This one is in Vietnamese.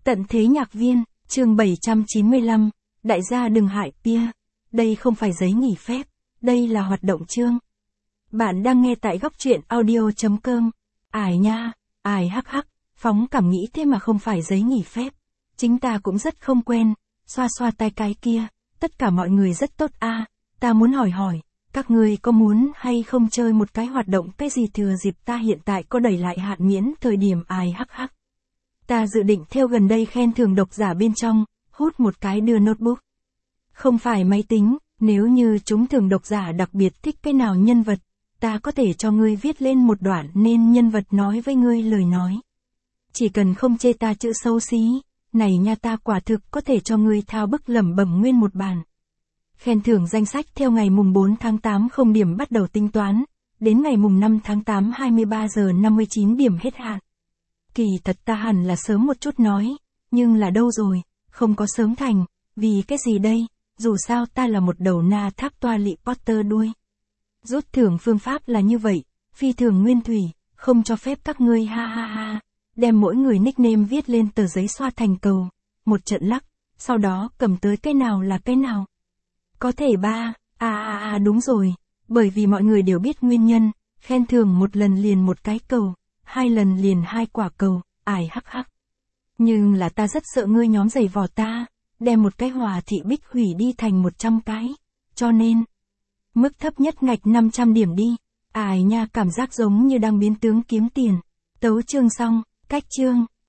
Tận thế nhạc viên, chương 795, đại gia đừng hại Pia. Đây không phải giấy nghỉ phép, đây là hoạt động chương. Bạn đang nghe tại góc truyện audio.com. Ải nha, ải hắc hắc, phóng cảm nghĩ thế mà không phải giấy nghỉ phép. Chính ta cũng rất không quen, xoa xoa tay cái kia, tất cả mọi người rất tốt a. Ta muốn hỏi, các ngươi có muốn hay không chơi một cái hoạt động cái gì thừa dịp ta hiện tại có đẩy lại hạn miễn thời điểm ải hắc hắc. Ta dự định theo gần đây khen thưởng độc giả bên trong, hút một cái đưa notebook. Không phải máy tính, nếu như chúng thưởng độc giả đặc biệt thích cái nào nhân vật, ta có thể cho ngươi viết lên một đoạn nên nhân vật nói với ngươi lời nói. Chỉ cần không chê ta chữ xấu xí, này nha ta quả thực có thể cho ngươi thao bức lẩm bẩm nguyên một bản. Khen thưởng danh sách theo ngày mùng 4 tháng 8 không điểm bắt đầu tính toán, đến ngày mùng 5 tháng 8 23 giờ 59 điểm hết hạn. Kỳ thật ta hẳn là sớm một chút nói, nhưng là đâu rồi, không có sớm thành, vì cái gì đây, dù sao ta là một đầu na tháp toa lị Potter đuôi. Rút thưởng phương pháp là như vậy, phi thường nguyên thủy, không cho phép các ngươi ha ha ha, đem mỗi người nickname viết lên tờ giấy xoa thành cầu, một trận lắc, sau đó cầm tới cái nào là cái nào. Có thể đúng rồi, bởi vì mọi người đều biết nguyên nhân, khen thưởng một lần liền một cái cầu, 2 lần liền 2 quả cầu, ải hắc hắc. Nhưng là ta rất sợ ngươi nhóm giày vò ta, đem một cái hòa thị bích hủy đi thành 100 cái, cho nên, mức thấp nhất ngạch 500 điểm đi, ải nha cảm giác giống như đang biến tướng kiếm tiền. Tấu chương xong, cách chương.